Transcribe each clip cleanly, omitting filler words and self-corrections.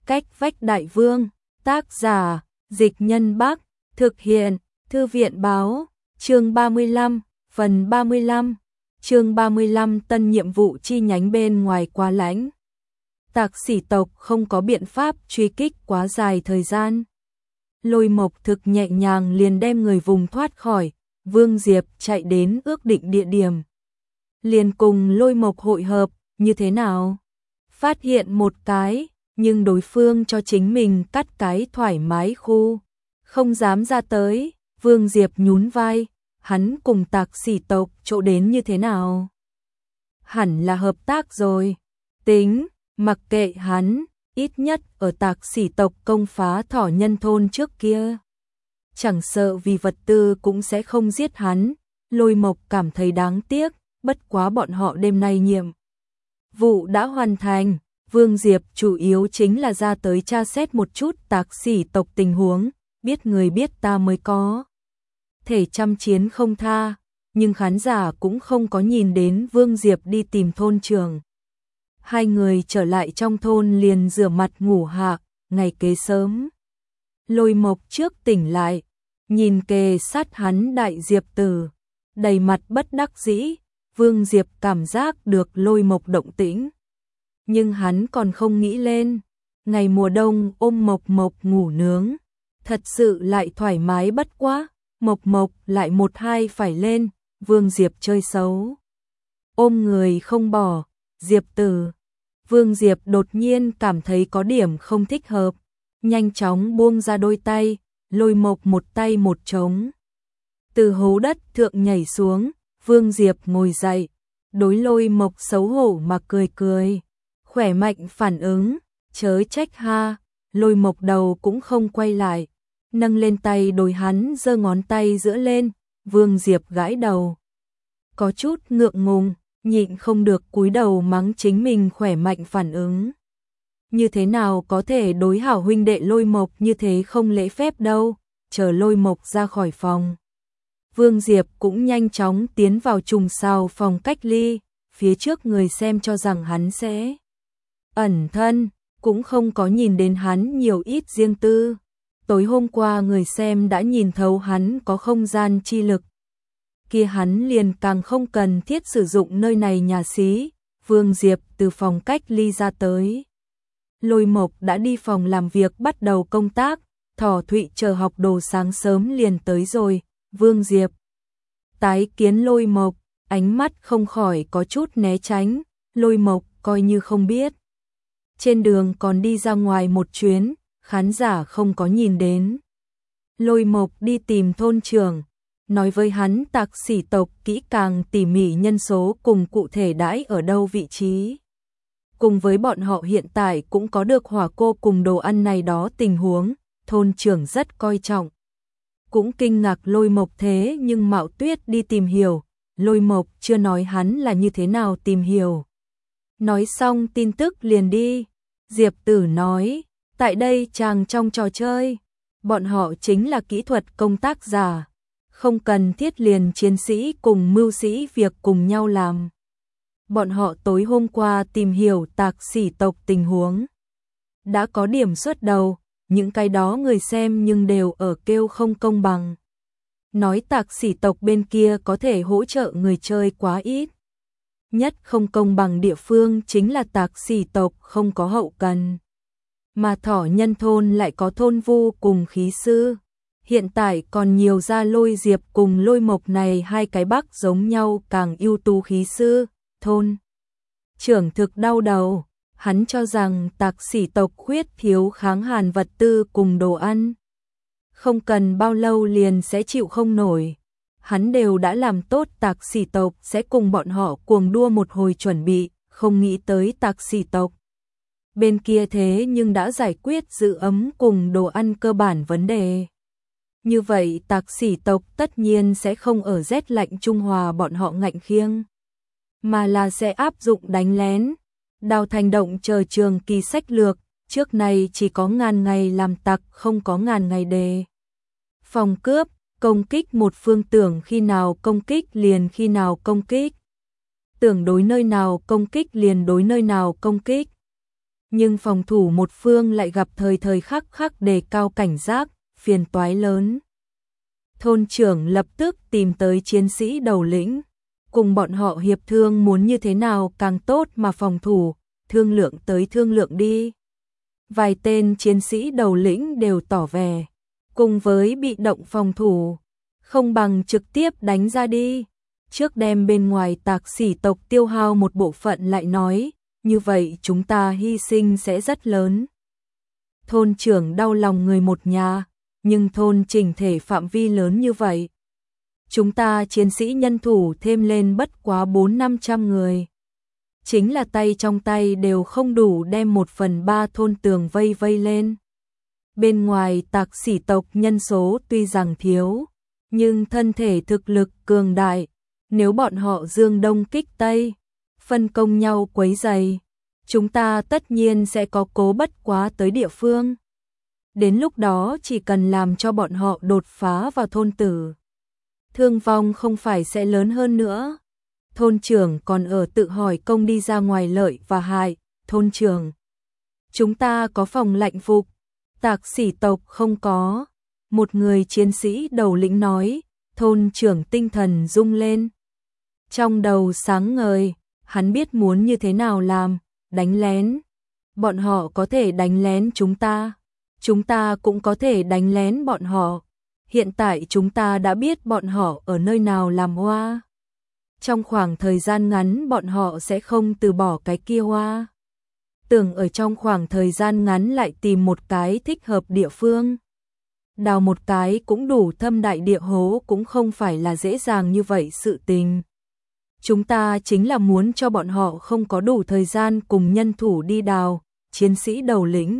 Cách vách đại vương, tác giả, Dịch Nhân Bắc, thực hiện, Thư viện báo, chương 35, phần 35, chương 35 tân nhiệm vụ chi nhánh bên ngoài quá lãnh. Tạc Sỉ tộc không có biện pháp truy kích quá dài thời gian. Lôi Mộc thực nhẹ nhàng liền đem người vùng thoát khỏi, Vương Diệp chạy đến ước định địa điểm. Liền cùng Lôi Mộc hội hợp, như thế nào? Phát hiện một cái, nhưng đối phương cho chính mình cắt cái thoải mái khu, không dám ra tới. Vương Diệp nhún vai, hắn cùng Tạc Sỉ tộc chỗ đến như thế nào? Hẳn là hợp tác rồi. Tính, mặc kệ hắn, ít nhất ở Tạc Sỉ tộc công phá Thỏ Nhân thôn trước kia. Chẳng sợ vì vật tư cũng sẽ không giết hắn. Lôi Mộc cảm thấy đáng tiếc, bất quá bọn họ đêm nay nhiệm vụ đã hoàn thành. Vương Diệp chủ yếu chính là ra tới tra xét một chút Tạc Sỉ tộc tình huống, biết người biết ta mới có thể chăm chiến không tha, nhưng khán giả cũng không có nhìn đến Vương Diệp đi tìm thôn trưởng. Hai người trở lại trong thôn liền rửa mặt ngủ hạ, ngày kế sớm. Lôi Mộc trước tỉnh lại, nhìn kề sát hắn Đại Diệp Tử, đầy mặt bất đắc dĩ. Vương Diệp cảm giác được Lôi Mộc động tĩnh, nhưng hắn còn không nghĩ lên. Ngày mùa đông ôm Mộc Mộc ngủ nướng, thật sự lại thoải mái bất quá. Mộc Mộc lại một hai phải lên, Vương Diệp chơi xấu, ôm người không bỏ. Diệp Tử, Vương Diệp đột nhiên cảm thấy có điểm không thích hợp, nhanh chóng buông ra đôi tay. Lôi Mộc một tay một trống, từ hố đất thượng nhảy xuống. Vương Diệp ngồi dậy, đối Lôi Mộc xấu hổ mà cười cười, khỏe mạnh phản ứng, chớ trách ha. Lôi Mộc đầu cũng không quay lại, nâng lên tay đối hắn giơ ngón tay giữa lên. Vương Diệp gãi đầu, có chút ngượng ngùng, nhịn không được cúi đầu mắng chính mình khỏe mạnh phản ứng. Như thế nào có thể đối hảo huynh đệ Lôi Mộc như thế không lễ phép đâu. Chờ Lôi Mộc ra khỏi phòng, Vương Diệp cũng nhanh chóng tiến vào trùng sao phòng cách ly. Phía trước người xem cho rằng hắn sẽ ẩn thân, cũng không có nhìn đến hắn nhiều ít riêng tư. Tối hôm qua người xem đã nhìn thấu hắn có không gian chi lực, kia hắn liền càng không cần thiết sử dụng nơi này nhà xí. Vương Diệp từ phòng cách ly ra tới, Lôi Mộc đã đi phòng làm việc bắt đầu công tác. Thỏ Thụy chờ học đồ sáng sớm liền tới rồi. Vương Diệp tái kiến Lôi Mộc, ánh mắt không khỏi có chút né tránh. Lôi Mộc coi như không biết, trên đường còn đi ra ngoài một chuyến, khán giả không có nhìn đến. Lôi Mộc đi tìm thôn trưởng, nói với hắn Tạc Sỉ tộc kỹ càng tỉ mỉ nhân số cùng cụ thể đãi ở đâu vị trí. Cùng với bọn họ hiện tại cũng có được hỏa cô cùng đồ ăn này đó tình huống. Thôn trưởng rất coi trọng, cũng kinh ngạc Lôi Mộc thế nhưng mạo tuyết đi tìm hiểu. Lôi Mộc chưa nói hắn là như thế nào tìm hiểu. Nói xong tin tức liền đi. Diệp Tử nói, tại đây chàng trong trò chơi, bọn họ chính là kỹ thuật công tác giả, không cần thiết liền chiến sĩ cùng mưu sĩ việc cùng nhau làm. Bọn họ tối hôm qua tìm hiểu Tạc Sỉ tộc tình huống, đã có điểm xuất đầu. Những cái đó người xem nhưng đều ở kêu không công bằng, nói Tạc Sỉ tộc bên kia có thể hỗ trợ người chơi quá ít. Nhất không công bằng địa phương chính là Tạc Sỉ tộc không có hậu cần, mà Thỏ Nhân thôn lại có thôn vu cùng khí sư. Hiện tại còn nhiều ra Lôi Diệp cùng Lôi Mộc này hai cái bắc giống nhau càng ưu tú khí sư. Thôn trưởng thực đau đầu, hắn cho rằng Tạc Sỉ tộc khuyết thiếu kháng hàn vật tư cùng đồ ăn, không cần bao lâu liền sẽ chịu không nổi. Hắn đều đã làm tốt Tạc Sỉ tộc sẽ cùng bọn họ cuồng đua một hồi chuẩn bị, không nghĩ tới Tạc Sỉ tộc bên kia thế nhưng đã giải quyết giữ ấm cùng đồ ăn cơ bản vấn đề. Như vậy Tạc Sỉ tộc tất nhiên sẽ không ở rét lạnh Trung Hòa bọn họ ngạnh khiêng, mà là sẽ áp dụng đánh lén, đào thành động chờ trường kỳ sách lược. Trước này chỉ có ngàn ngày làm tặc, không có ngàn ngày đề phòng cướp. Công kích một phương tưởng khi nào công kích liền khi nào công kích, tưởng đối nơi nào công kích liền đối nơi nào công kích. nhưng phòng thủ một phương lại gặp thời thời khắc khắc đề cao cảnh giác, phiền toái lớn. Thôn trưởng lập tức tìm tới chiến sĩ đầu lĩnh, cùng bọn họ hiệp thương muốn như thế nào càng tốt mà phòng thủ, thương lượng tới thương lượng đi. Vài tên chiến sĩ đầu lĩnh đều tỏ vẻ, cùng với bị động phòng thủ, không bằng trực tiếp đánh ra đi. Trước đem bên ngoài tạc sỉ tộc tiêu hao một bộ phận lại nói, như vậy chúng ta hy sinh sẽ rất lớn. Thôn trưởng đau lòng người một nhà, nhưng thôn chỉnh thể phạm vi lớn như vậy. Chúng ta chiến sĩ nhân thủ thêm lên bất quá 400-500 người. Chính là tay trong tay đều không đủ đem 1/3 thôn tường vây lên. Bên ngoài tạc sỉ tộc nhân số tuy rằng thiếu, nhưng thân thể thực lực cường đại, nếu bọn họ dương đông kích tây, phân công nhau quấy rầy, chúng ta tất nhiên sẽ có cố bất quá tới địa phương. Đến lúc đó chỉ cần làm cho bọn họ đột phá vào thôn tử, thương vong không phải sẽ lớn hơn nữa. Thôn trưởng còn ở tự hỏi công đi ra ngoài lợi và hại. Thôn trưởng, chúng ta có phòng lạnh phục, tạc sỉ tộc không có. Một người chiến sĩ đầu lĩnh nói. Thôn trưởng tinh thần rung lên, trong đầu sáng ngời, hắn biết muốn như thế nào làm. Đánh lén, bọn họ có thể đánh lén chúng ta cũng có thể đánh lén bọn họ. Hiện tại chúng ta đã biết bọn họ ở nơi nào làm hoa. Trong khoảng thời gian ngắn bọn họ sẽ không từ bỏ cái kia hoa. Tưởng ở trong khoảng thời gian ngắn lại tìm một cái thích hợp địa phương. Đào một cái cũng đủ thâm đại địa hố cũng không phải là dễ dàng như vậy sự tình. Chúng ta chính là muốn cho bọn họ không có đủ thời gian cùng nhân thủ đi đào. Chiến sĩ đầu lĩnh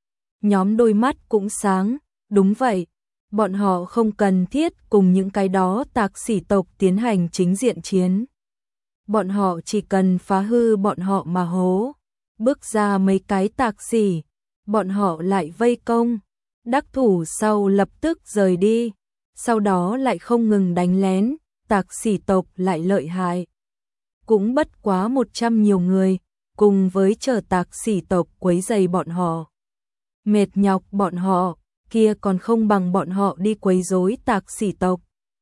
nhóm đôi mắt cũng sáng, đúng vậy. Bọn họ không cần thiết cùng những cái đó tạc sỉ tộc tiến hành chính diện chiến. Bọn họ chỉ cần phá hư bọn họ mà hố. Bước ra mấy cái tạc sỉ, bọn họ lại vây công. Đắc thủ sau lập tức rời đi. Sau đó lại không ngừng đánh lén, tạc sỉ tộc lại lợi hại. Cũng bất quá 100 nhiều người, cùng với chờ tạc sỉ tộc quấy rầy bọn họ. Mệt nhọc bọn họ, kia còn không bằng bọn họ đi quấy rối tạc sỉ tộc.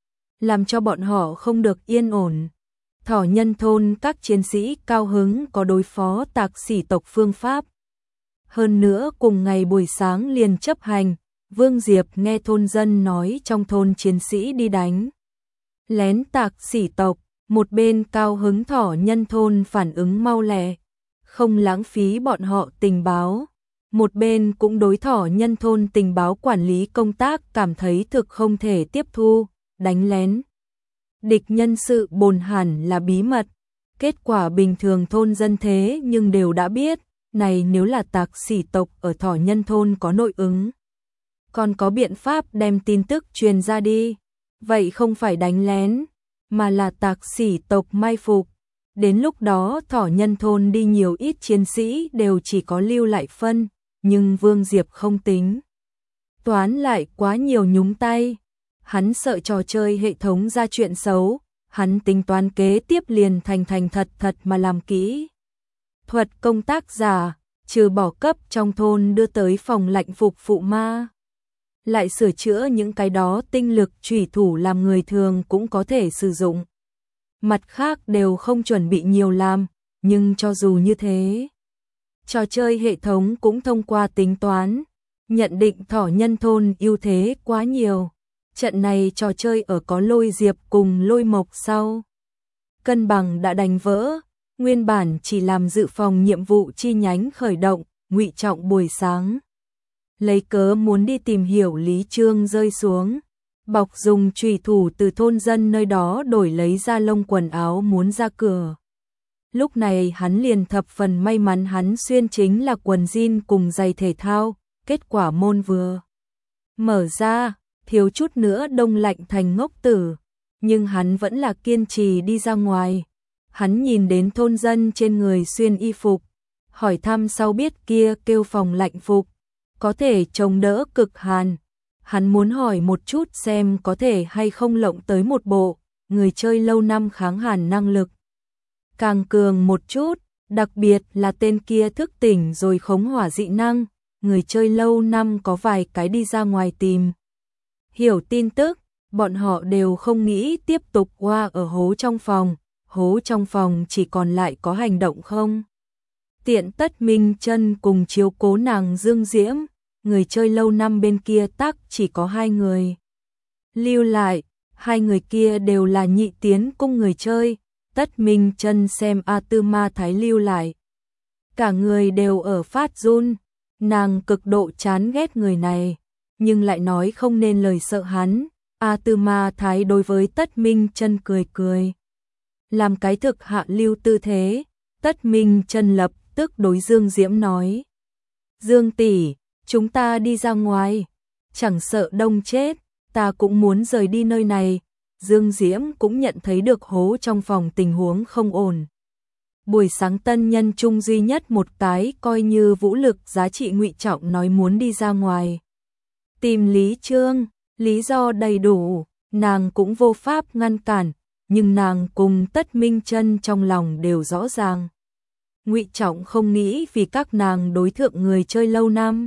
Làm cho bọn họ không được yên ổn. Thỏ nhân thôn các chiến sĩ cao hứng có đối phó tạc sỉ tộc phương pháp. Hơn nữa cùng ngày buổi sáng liền chấp hành, Vương Diệp nghe thôn dân nói trong thôn chiến sĩ đi đánh lén tạc sỉ tộc, một bên cao hứng thỏ nhân thôn phản ứng mau lẹ, không lãng phí bọn họ tình báo. Một bên cũng đối thỏ nhân thôn tình báo quản lý công tác cảm thấy thực không thể tiếp thu, đánh lén. Địch nhân sự bồn hẳn là bí mật, kết quả bình thường thôn dân thế nhưng đều đã biết, này nếu là tạc sỉ tộc ở thỏ nhân thôn có nội ứng. Còn có biện pháp đem tin tức truyền ra đi, vậy không phải đánh lén, mà là tạc sỉ tộc mai phục. Đến lúc đó thỏ nhân thôn đi nhiều ít chiến sĩ đều chỉ có lưu lại phân. Nhưng Vương Diệp không tính toán lại quá nhiều nhúng tay. Hắn sợ trò chơi hệ thống ra chuyện xấu, hắn tính toán kế tiếp liền thành thật mà làm kỹ. Thuật công tác giả, trừ bỏ cấp trong thôn đưa tới phòng lạnh phục phụ ma. Lại sửa chữa những cái đó tinh lực chủy thủ làm người thường cũng có thể sử dụng. Mặt khác đều không chuẩn bị nhiều làm, nhưng cho dù như thế, trò chơi hệ thống cũng thông qua tính toán, nhận định thỏ nhân thôn ưu thế quá nhiều. Trận này trò chơi ở có Lôi Diệp cùng Lôi Mộc sau. Cân bằng đã đánh vỡ, nguyên bản chỉ làm dự phòng nhiệm vụ chi nhánh khởi động, Ngụy Trọng buổi sáng. Lấy cớ muốn đi tìm hiểu Lý Trương rơi xuống. Bọc dùng chùy thủ từ thôn dân nơi đó đổi lấy ra lông quần áo muốn ra cửa. Lúc này hắn liền thập phần may mắn hắn xuyên chính là quần jean cùng giày thể thao, kết quả môn vừa mở ra, thiếu chút nữa đông lạnh thành ngốc tử, nhưng hắn vẫn là kiên trì đi ra ngoài. Hắn nhìn đến thôn dân trên người xuyên y phục, hỏi thăm sau biết kia kêu phòng lạnh phục, có thể chống đỡ cực hàn. Hắn muốn hỏi một chút xem có thể hay không lộng tới một bộ, người chơi lâu năm kháng hàn năng lực càng cường một chút, Đặc biệt là tên kia thức tỉnh rồi khống hỏa dị năng, người chơi lâu năm có vài cái đi ra ngoài tìm hiểu tin tức, bọn họ đều không nghĩ tiếp tục qua ở hố trong phòng chỉ còn lại có hành động không. Tiện Tất Minh Chân cùng chiếu cố nàng Dương Diễm, người chơi lâu năm bên kia tắc chỉ có 2 người. Lưu lại, 2 người kia đều là Nhị Tiến cung người chơi, Tất Minh Chân xem A Tư Ma Thái lưu lại. Cả người đều ở phát run, nàng cực độ chán ghét người này, nhưng lại nói không nên lời sợ hắn. A Tư Ma Thái đối với Tất Minh Chân cười cười, làm cái thực hạ lưu tư thế. Tất Minh Chân lập tức đối Dương Diễm nói: Dương tỷ, chúng ta đi ra ngoài, chẳng sợ đông chết, ta cũng muốn rời đi nơi này. Dương Diễm cũng nhận thấy được hố trong phòng tình huống không ổn. Buổi sáng tân nhân chung duy nhất một cái coi như vũ lực giá trị ngụy trọng nói muốn đi ra ngoài tìm Lý Trương, lý do đầy đủ, nàng cũng vô pháp ngăn cản, nhưng nàng cùng Tất Minh Chân trong lòng đều rõ ràng. Ngụy Trọng không nghĩ vì các nàng đối thượng người chơi lâu năm.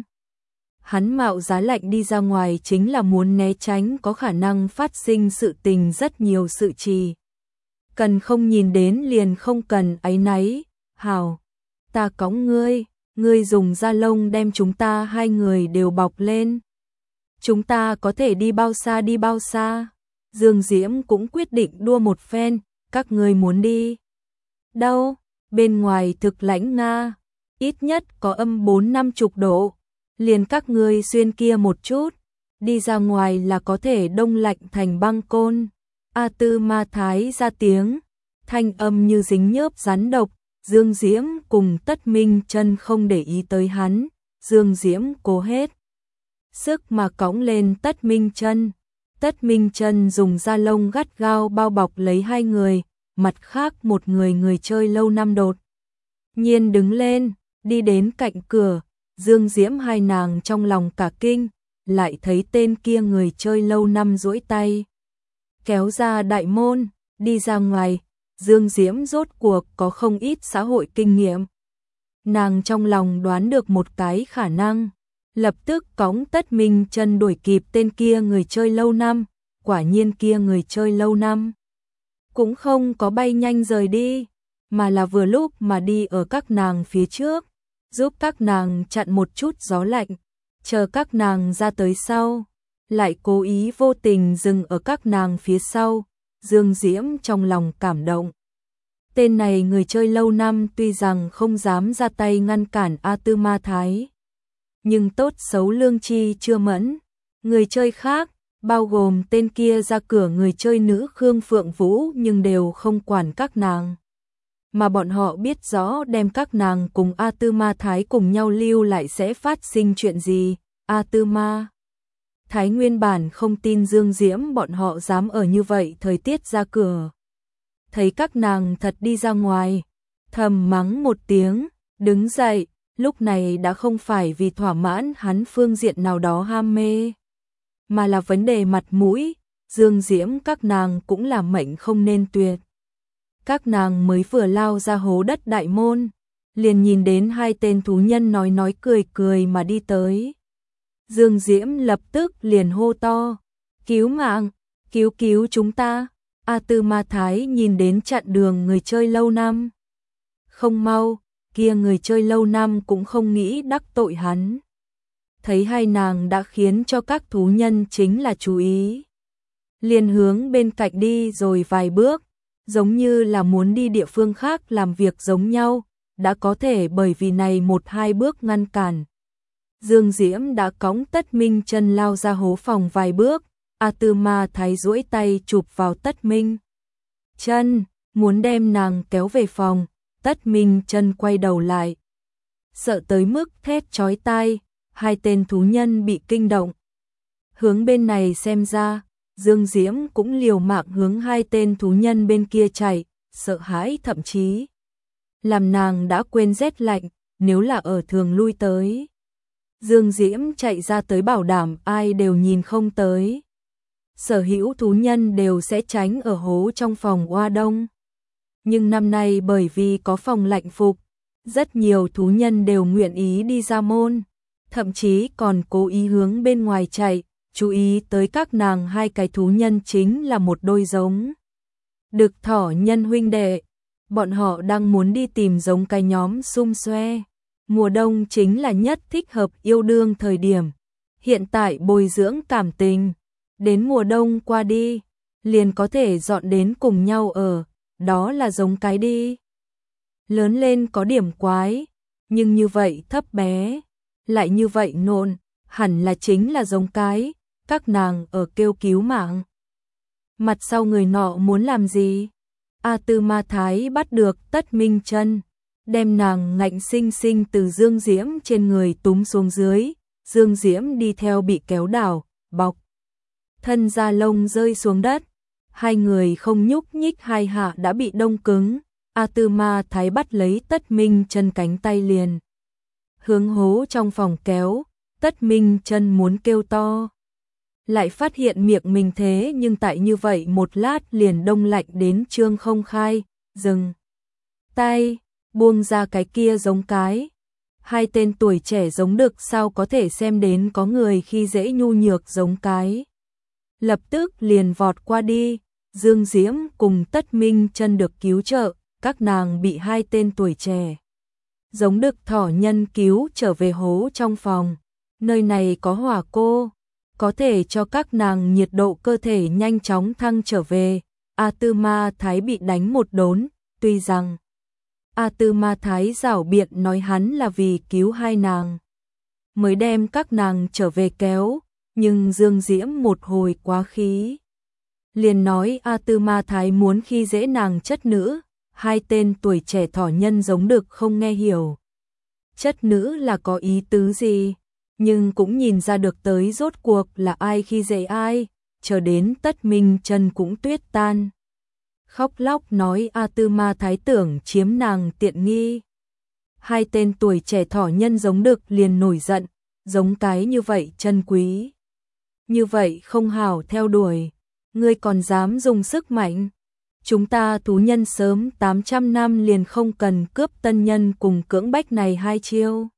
Hắn mạo giá lạnh đi ra ngoài chính là muốn né tránh có khả năng phát sinh sự tình rất nhiều sự trì. Cần không nhìn đến liền không cần áy náy. Hảo, ta cõng ngươi dùng da lông đem chúng ta 2 người đều bọc lên. Chúng ta có thể đi bao xa đi bao xa. Dương Diễm cũng quyết định đua một phen, các ngươi muốn đi đâu? Bên ngoài thực lãnh Nga, ít nhất có âm 40-50 độ, liền các ngươi xuyên kia một chút, đi ra ngoài là có thể đông lạnh thành băng côn. A Tư Ma Thái ra tiếng, thanh âm như dính nhớp rắn độc. Dương Diễm cùng Tất Minh Chân không để ý tới hắn, Dương Diễm cố hết sức mà cõng lên Tất Minh Chân. Tất Minh Chân dùng da lông gắt gao bao bọc lấy 2 người, mặt khác một người chơi lâu năm đột nhiên đứng lên, đi đến cạnh cửa. Dương Diễm hai nàng trong lòng cả kinh, lại thấy tên kia người chơi lâu năm duỗi tay kéo ra đại môn, đi ra ngoài. Dương Diễm rốt cuộc có không ít xã hội kinh nghiệm. Nàng trong lòng đoán được một cái khả năng, lập tức cõng Tất Minh Chân đuổi kịp tên kia người chơi lâu năm. Quả nhiên kia người chơi lâu năm cũng không có bay nhanh rời đi, mà là vừa lúc mà đi ở các nàng phía trước, giúp các nàng chặn một chút gió lạnh, chờ các nàng ra tới sau, lại cố ý vô tình dừng ở các nàng phía sau. Dương Diễm trong lòng cảm động. Tên này người chơi lâu năm tuy rằng không dám ra tay ngăn cản A Tư Ma Thái, nhưng tốt xấu lương tri chưa mẫn. Người chơi khác, bao gồm tên kia ra cửa người chơi nữ Khương Phượng Vũ, nhưng đều không quản các nàng. Mà bọn họ biết rõ đem các nàng cùng A Tư Ma Thái cùng nhau lưu lại sẽ phát sinh chuyện gì. A Tư Ma Thái nguyên bản không tin Dương Diễm bọn họ dám ở như vậy thời tiết ra cửa. Thấy các nàng thật đi ra ngoài, thầm mắng một tiếng, đứng dậy. Lúc này đã không phải vì thỏa mãn hắn phương diện nào đó ham mê, mà là vấn đề mặt mũi. Dương Diễm các nàng cũng là mệnh không nên tuyệt. Các nàng mới vừa lao ra hố đất đại môn, liền nhìn đến 2 tên thú nhân nói cười cười mà đi tới. Dương Diễm lập tức liền hô to, cứu mạng, cứu chúng ta. A Tư Ma Thái nhìn đến chặn đường người chơi lâu năm không mau, kia người chơi lâu năm cũng không nghĩ đắc tội hắn. Thấy 2 nàng đã khiến cho các thú nhân chính là chú ý, liền hướng bên cạnh đi rồi vài bước, giống như là muốn đi địa phương khác làm việc giống nhau, đã có thể bởi vì này 1-2 bước ngăn cản. Dương Diễm đã cõng Tất Minh Chân lao ra hố phòng vài bước. A Tư Ma Thái duỗi tay chụp vào Tất Minh Chân, muốn đem nàng kéo về phòng. Tất Minh Chân quay đầu lại, sợ tới mức thét chói tai. 2 tên thú nhân bị kinh động, hướng bên này xem ra. Dương Diễm cũng liều mạng hướng 2 tên thú nhân bên kia chạy, sợ hãi thậm chí làm nàng đã quên rét lạnh, nếu là ở thường lui tới. Dương Diễm chạy ra tới bảo đảm ai đều nhìn không tới. Sở hữu thú nhân đều sẽ tránh ở hố trong phòng Hoa Đông. Nhưng năm nay bởi vì có phòng lạnh phục, Rất nhiều thú nhân đều nguyện ý đi ra môn, thậm chí còn cố ý hướng bên ngoài chạy, chú ý tới các nàng hai cái thú nhân chính là một đôi giống đực thỏ nhân huynh đệ. Bọn họ đang muốn đi tìm giống cái nhóm xum xoe. Mùa đông chính là nhất thích hợp yêu đương thời điểm. Hiện tại bồi dưỡng cảm tình, đến mùa đông qua đi, liền có thể dọn đến cùng nhau ở, đó là giống cái đi. Lớn lên có điểm quái, nhưng như vậy thấp bé, lại như vậy nộn, hẳn là chính là giống cái, các nàng ở kêu cứu mạng. Mặt sau người nọ muốn làm gì? A Tư Ma Thái bắt được Tất Minh Chân, đem nàng ngạnh sinh sinh từ Dương Diễm trên người túm xuống dưới, Dương Diễm đi theo bị kéo đảo, bọc. Thân da lông rơi xuống đất, hai người không nhúc nhích hai hạ đã bị đông cứng, A Tư Ma Thái bắt lấy Tất Minh Chân cánh tay liền. Hướng hố trong phòng kéo, Tất Minh Chân muốn kêu to. Lại phát hiện miệng mình thế nhưng tại như vậy một lát liền đông lạnh đến trương không khai, dừng tay, buông ra cái kia giống cái. Hai tên tuổi trẻ giống đực sao có thể xem đến có người khi dễ nhu nhược giống cái. Lập tức liền vọt qua đi, Dương Diễm cùng Tất Minh Chân được cứu trợ, các nàng bị hai tên tuổi trẻ giống đực thỏ nhân cứu trở về hố trong phòng. Nơi này có hỏa cô, có thể cho các nàng nhiệt độ cơ thể nhanh chóng thăng trở về. A Tư Ma Thái bị đánh một đốn, tuy rằng A Tư Ma Thái giảo biện nói hắn là vì cứu hai nàng mới đem các nàng trở về kéo, nhưng Dương Diễm một hồi quá khí, liền nói A Tư Ma Thái muốn khi dễ nàng chất nữ. Hai tên tuổi trẻ thỏ nhân giống đực không nghe hiểu chất nữ là có ý tứ gì, nhưng cũng nhìn ra được tới rốt cuộc là ai khi dễ ai, chờ đến Tất Minh Chân cũng tuyết tan. Khóc lóc nói A Tư Ma Thái tưởng chiếm nàng tiện nghi. Hai tên tuổi trẻ thỏ nhân giống đực liền nổi giận, giống cái như vậy chân quý, như vậy không hảo theo đuổi, ngươi còn dám dùng sức mạnh. Chúng ta thú nhân sớm 800 năm liền không cần cướp tân nhân cùng cưỡng bách này hai chiêu.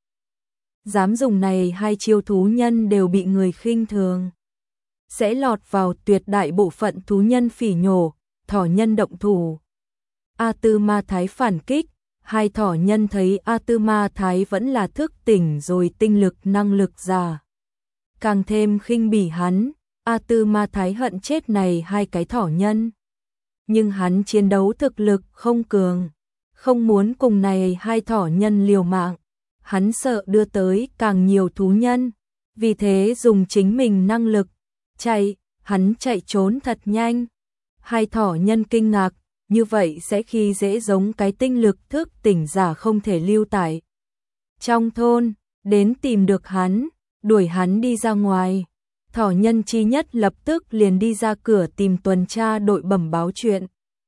Dám dùng này hai chiêu thú nhân đều bị người khinh thường, sẽ lọt vào tuyệt đại bộ phận thú nhân phỉ nhổ, thỏ nhân động thủ. A Tư Ma Thái phản kích, hai thỏ nhân thấy A Tư Ma Thái vẫn là thức tỉnh rồi tinh lực năng lực giả, càng thêm khinh bỉ hắn. A Tư Ma Thái hận chết này hai cái thỏ nhân, nhưng hắn chiến đấu thực lực không cường, không muốn cùng này hai thỏ nhân liều mạng. Hắn sợ đưa tới càng nhiều thú nhân, vì thế dùng chính mình năng lực chạy, hắn chạy trốn thật nhanh. Hai thỏ nhân kinh ngạc, như vậy sẽ khi dễ giống cái tinh lực thức tỉnh giả không thể lưu tại trong thôn, đến tìm được hắn, đuổi hắn đi ra ngoài. Thỏ nhân chi nhất lập tức liền đi ra cửa tìm tuần tra đội bẩm báo chuyện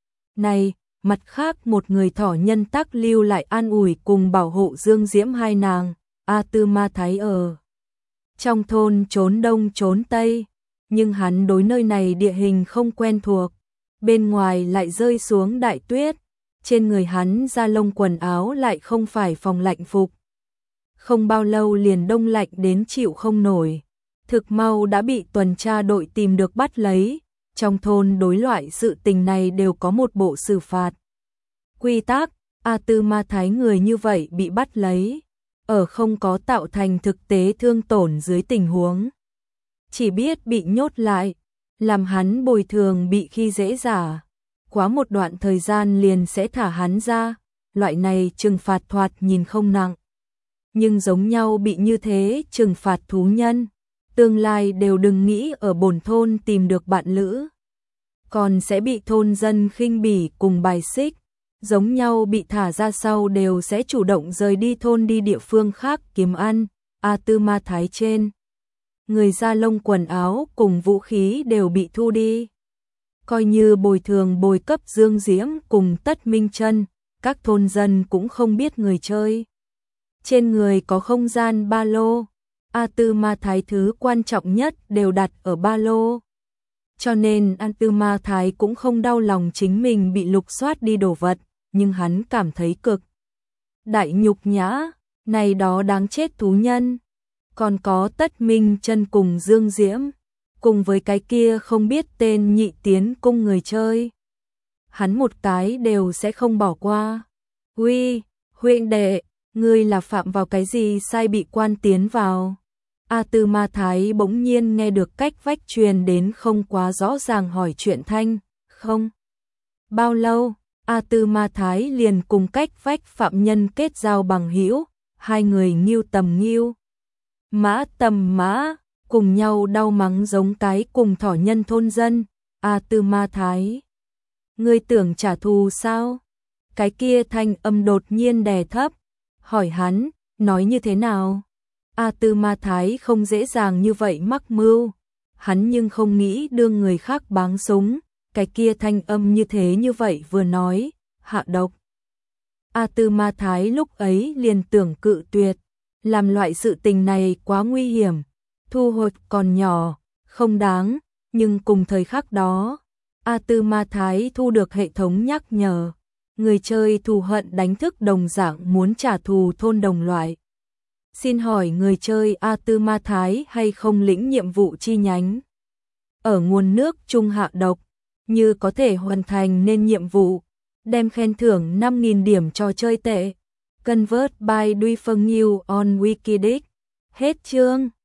này. Mặt khác một người thỏ nhân tắc lưu lại an ủi cùng bảo hộ Dương Diễm hai nàng. A Tư Ma Thái ở trong thôn trốn đông trốn tây, nhưng hắn đối nơi này địa hình không quen thuộc, bên ngoài lại rơi xuống đại tuyết, trên người hắn da lông quần áo lại không phải phòng lạnh phục, không bao lâu liền đông lạnh đến chịu không nổi, thực mau đã bị tuần tra đội tìm được bắt lấy. Trong thôn đối loại sự tình này đều có một bộ xử phạt quy tắc. A Tư Ma Thái người như vậy bị bắt lấy, ở không có tạo thành thực tế thương tổn dưới tình huống, chỉ biết bị nhốt lại, làm hắn bồi thường bị khi dễ giả, quá một đoạn thời gian liền sẽ thả hắn ra. Loại này trừng phạt thoạt nhìn không nặng, nhưng giống nhau bị như thế trừng phạt thú nhân, tương lai đều đừng nghĩ ở bổn thôn tìm được bạn lữ, còn sẽ bị thôn dân khinh bỉ cùng bài xích. Giống nhau bị thả ra sau đều sẽ chủ động rời đi thôn đi địa phương khác kiếm ăn. A Tư Ma Thái trên người da lông quần áo cùng vũ khí đều bị thu đi, coi như bồi thường bồi cấp Dương Diễm cùng Tất Minh Chân. Các thôn dân cũng không biết người chơi trên người có không gian ba lô, A Tư Ma Thái thứ quan trọng nhất đều đặt ở ba lô, cho nên A Tư Ma Thái cũng không đau lòng chính mình bị lục soát đi đồ vật, nhưng hắn cảm thấy cực đại nhục nhã, này đó đáng chết thú nhân. Còn có Tất Minh Chân cùng Dương Diễm, cùng với cái kia không biết tên nhị tiến cung người chơi. Hắn một cái đều sẽ không bỏ qua. Uy, huynh đệ, ngươi là phạm vào cái gì sai bị quan tiến vào? A Tư Ma Thái bỗng nhiên nghe được cách vách truyền đến không quá rõ ràng hỏi chuyện thanh, không? Bao lâu, A Tư Ma Thái liền cùng cách vách phạm nhân kết giao bằng hữu, hai người nghiêu tầm nghiêu, mã tầm mã, cùng nhau đau mắng giống cái cùng thỏ nhân thôn dân. A Tư Ma Thái, ngươi tưởng trả thù sao? Cái kia thanh âm đột nhiên đè thấp, hỏi hắn, nói như thế nào? A Tư Ma Thái không dễ dàng như vậy mắc mưu, hắn nhưng không nghĩ đương người khác báng súng, cái kia thanh âm như thế như vậy vừa nói, hạ độc. A Tư Ma Thái lúc ấy liền tưởng cự tuyệt, làm loại sự tình này quá nguy hiểm, thu hoạch còn nhỏ, không đáng, nhưng cùng thời khắc đó, A Tư Ma Thái thu được hệ thống nhắc nhở, người chơi thù hận đánh thức đồng dạng muốn trả thù thôn đồng loại. Xin hỏi người chơi A Tư Ma Thái hay không lĩnh nhiệm vụ chi nhánh? Ở nguồn nước trung hạ độc, như có thể hoàn thành nên nhiệm vụ, đem khen thưởng 5.000 điểm trò chơi tệ. Convert by Duy Phương Nhiêu on Wikidic. Hết chương.